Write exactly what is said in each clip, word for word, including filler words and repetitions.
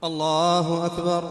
الله أكبر.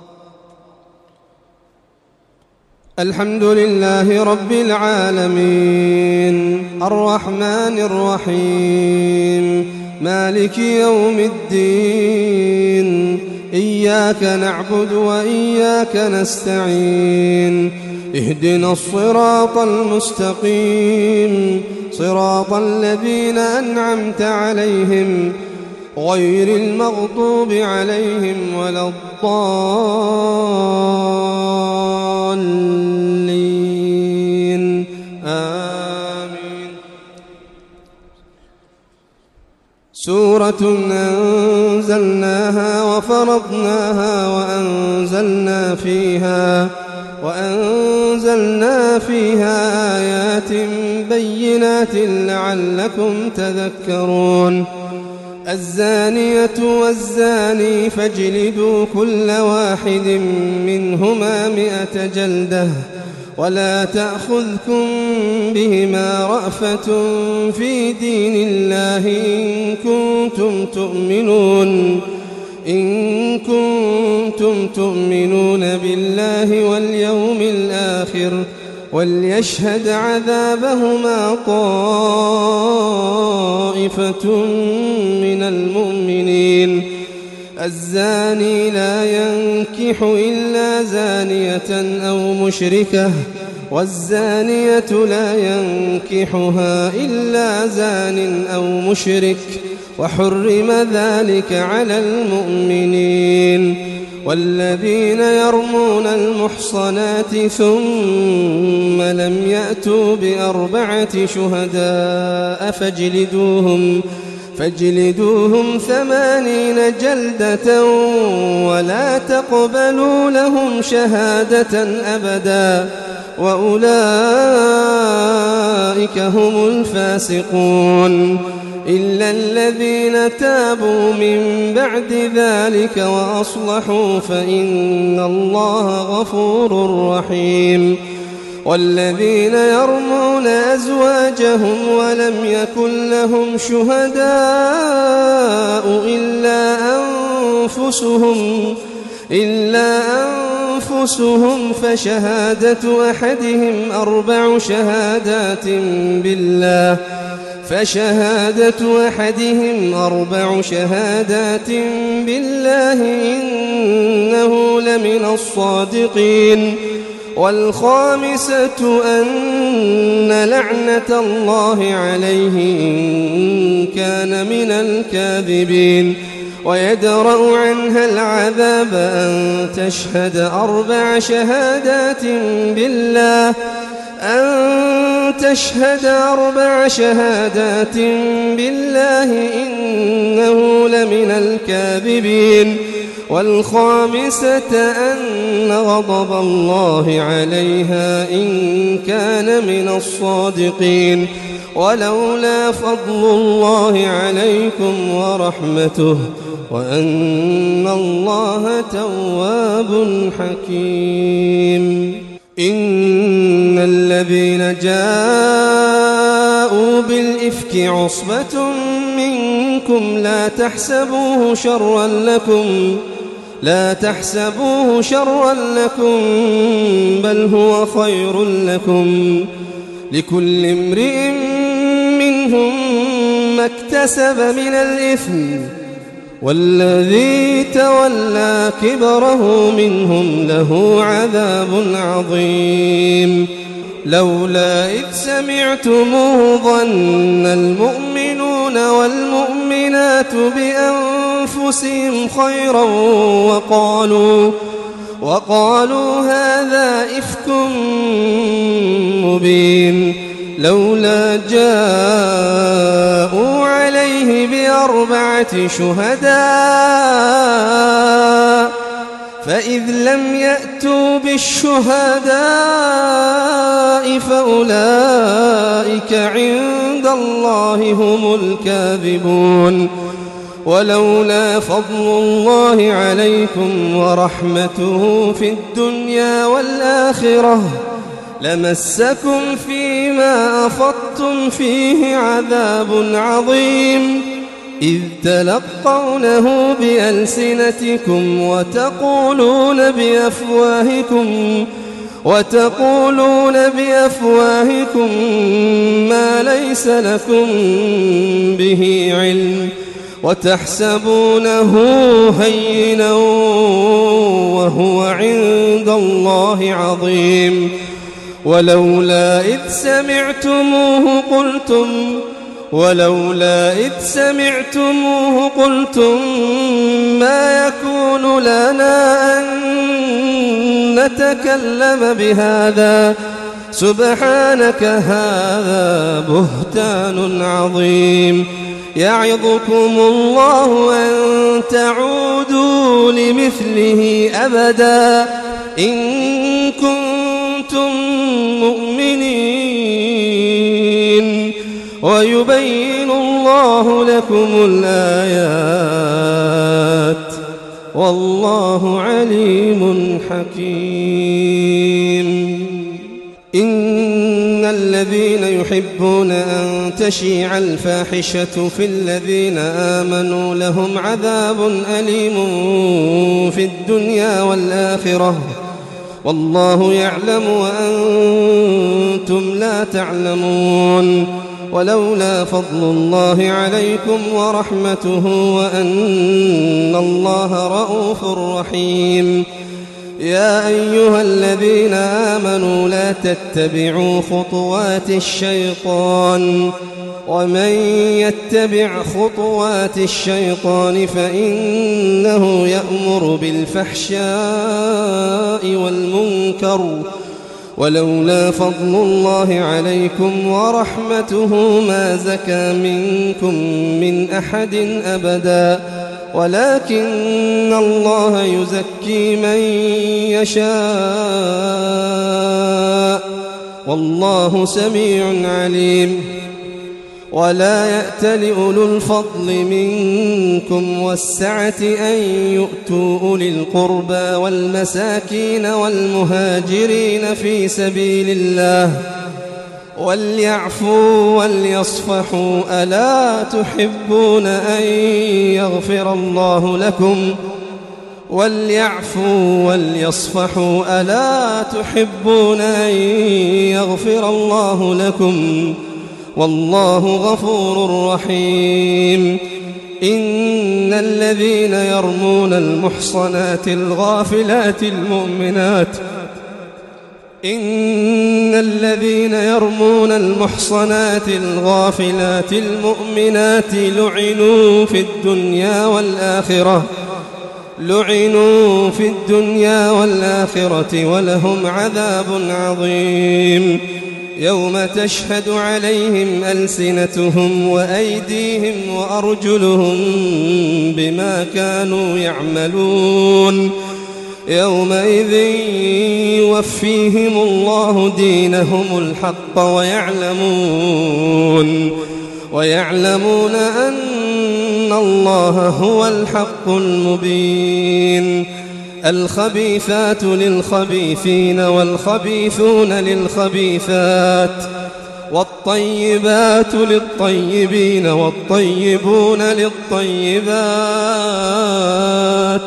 الحمد لله رب العالمين الرحمن الرحيم مالك يوم الدين إياك نعبد وإياك نستعين اهدنا الصراط المستقيم صراط الذين أنعمت عليهم غير المغضوب عليهم ولا الضالين آمين. سورة أنزلناها وفرضناها وأنزلنا فيها وأنزلنا فيها آيات بينات لعلكم تذكرون. الزانية والزاني فاجلدوا كل واحد منهما مئة جلدة ولا تأخذكم بهما رأفة في دين الله إن كنتم تؤمنون إن كنتم تؤمنون بالله واليوم الآخر وليشهد عذابهما طائفة من المؤمنين. الزاني لا ينكح إلا زانية أو مشركة والزانية لا ينكحها إلا زان أو مشرك وحرم ذلك على المؤمنين. والذين يرمون المحصنات ثم لم يأتوا بأربعة شهداء فاجلدوهم فاجلدوهم ثمانين جلدة ولا تقبلوا لهم شهادة أبدا وأولئك هم الفاسقون. إلا الذين تابوا من بعد ذلك وأصلحوا فإن الله غفور رحيم. والذين يرمون أزواجهم ولم يكن لهم شهداء إلا أنفسهم إلا أنفسهم فشهادة أحدهم أربع شهادات بالله فشهادة أحدهم أربع شهادات بالله إنه لمن الصادقين. والخامسة أن لعنة الله عليه إن كان من الكاذبين. ويدرأ عنها العذاب أن تشهد أربع شهادات بالله أن تشهد أربع شهادات بالله إنه لمن الكاذبين. والخامسة أن غضب الله عليها إن كان من الصادقين. ولولا فضل الله عليكم ورحمته وأن الله تواب حكيم. إن الذين جاءوا بالإفك عصبة منكم لا تحسبوه شرا لكم لا تحسبوه شرا لكم بل هو خير لكم. لكل امرئ منهم ما اكتسب من الإثم والذي تولى كبره منهم له عذاب عظيم. لولا إذ سمعتموه ظن المؤمنون والمؤمنات بأنفسهم خيرا وقالوا وقالوا هذا إفك مبين. لولا جاءوا عليه بأربعة شهداء فإذ لم يأتوا بالشهداء فأولئك عند الله هم الكاذبون. ولولا فضل الله عليكم ورحمته في الدنيا والآخرة لمسكم فيما أفضتم فيه عذاب عظيم. إذ تلقونه بألسنتكم وتقولون بأفواهكم وتقولون بأفواهكم ما ليس لكم به علم وتحسبونه هينا وهو عند الله عظيم ولولا إذ سمعتموه قلتم ولولا إذ سمعتموه قلتم ما يكون لنا أن نتكلم بهذا سبحانك هذا بهتان عظيم يعظكم الله أن تعودوا لمثله أبدا إن كنتم مؤمنين ويبين الله لكم الآيات والله عليم حكيم إن الذين يحبون أن تشيع الفاحشة في الذين آمنوا لهم عذاب أليم في الدنيا والآخرة والله يعلم وأنتم لا تعلمون ولولا فضل الله عليكم ورحمته وأن الله رءوف رحيم يا أيها الذين آمنوا لا تتبعوا خطوات الشيطان ومن يتبع خطوات الشيطان فإنه يأمر بالفحشاء والمنكر ولولا فضل الله عليكم ورحمته ما زكى منكم من أحد أبدا ولكن الله يزكي من يشاء والله سميع عليم ولا يأتل أولو الفضل منكم والسعة أن يؤتوا أولي القربى والمساكين والمهاجرين في سبيل الله وليعفوا وليصفحوا ألا تحبون أن يغفر الله لكم وليعفوا وليصفحوا ألا تحبون أن يغفر الله لكم والله غفور رحيم إن الذين يرمون المحصنات الغافلات المؤمنات إن الذين يرمون المحصنات الغافلات المؤمنات لعنوا في الدنيا والآخرة لعنوا في الدنيا والآخرة ولهم عذاب عظيم يوم تشهد عليهم ألسنتهم وأيديهم وأرجلهم بما كانوا يعملون يومئذ يوفيهم الله دينهم الحق ويعلمون ويعلمون أن الله هو الحق المبين الخبيثات للخبيثين والخبيثون للخبيثات والطيبات للطيبين والطيبون للطيبات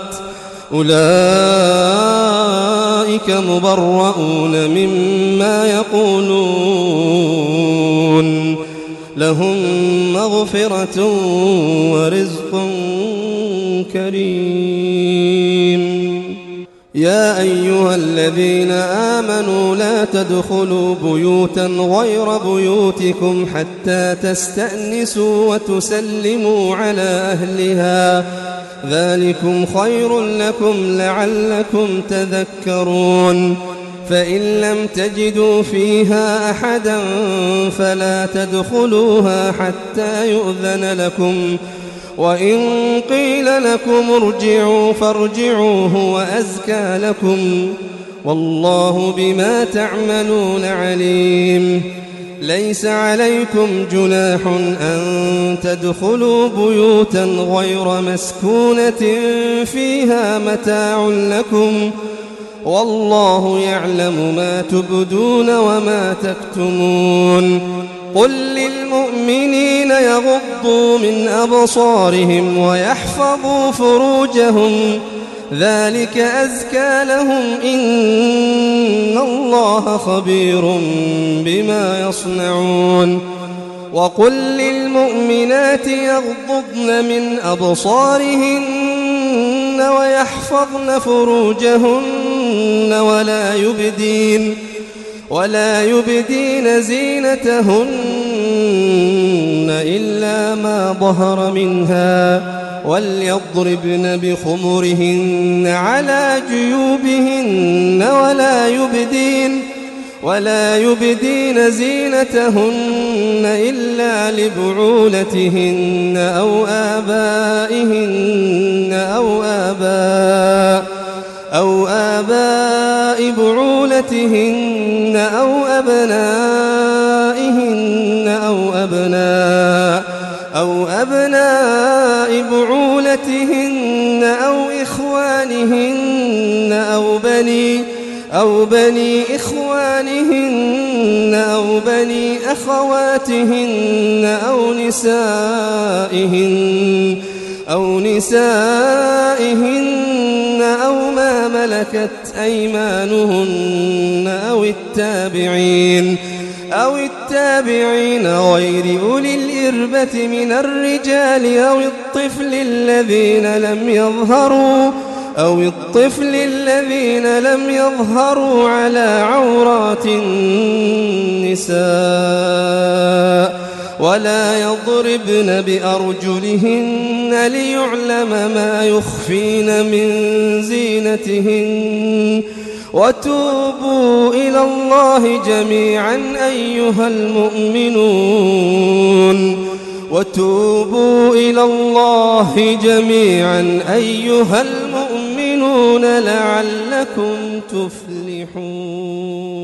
أولئك مبرؤون مما يقولون لهم مغفرة ورزق كريم يا أيها الذين آمنوا لا تدخلوا بيوتا غير بيوتكم حتى تستأنسوا وتسلموا على أهلها ذلكم خير لكم لعلكم تذكرون فإن لم تجدوا فيها أحدا فلا تدخلوها حتى يؤذن لكم وإن قيل لكم ارجعوا فارجعوا هو أزكى لكم والله بما تعملون عليم ليس عليكم جناح أن تدخلوا بيوتا غير مسكونة فيها متاع لكم والله يعلم ما تبدون وما تكتمون قل للمؤمنين يغضوا من أبصارهم ويحفظوا فروجهم ذلك أزكى لهم إن الله خبير بما يصنعون وقل للمؤمنات يغضضن من أبصارهن ويحفظن فروجهن ولا يبدين ولا يبدين زينتهن إلا ما ظهر منها وليضربن بخمرهن على جيوبهن ولا يبدين ولا يبدين زينتهن إلا لبعولتهن أو آبائهن أو آباء أو آباء بعولتهن أو أبنائهن أو أبناء أو أبناء بعولتهن أو إخوانهن أو بني أو بني إخوانهن أو بني أخواتهن أو نسائهن أو نسائهن أو ما ملكت أيمانهن أو التابعين أو التابعين غير أولي الإربة من الرجال أو الطفل الذين لم يظهروا أو الطفل الذين لم يظهروا على عورات النساء ولا يضربن بأرجلهن ليعلم ما يخفين من زينتهن وتوبوا إلى الله جميعا أيها المؤمنون وتوبوا إلى الله جميعا أيها المؤمنون لعلكم تفلحون.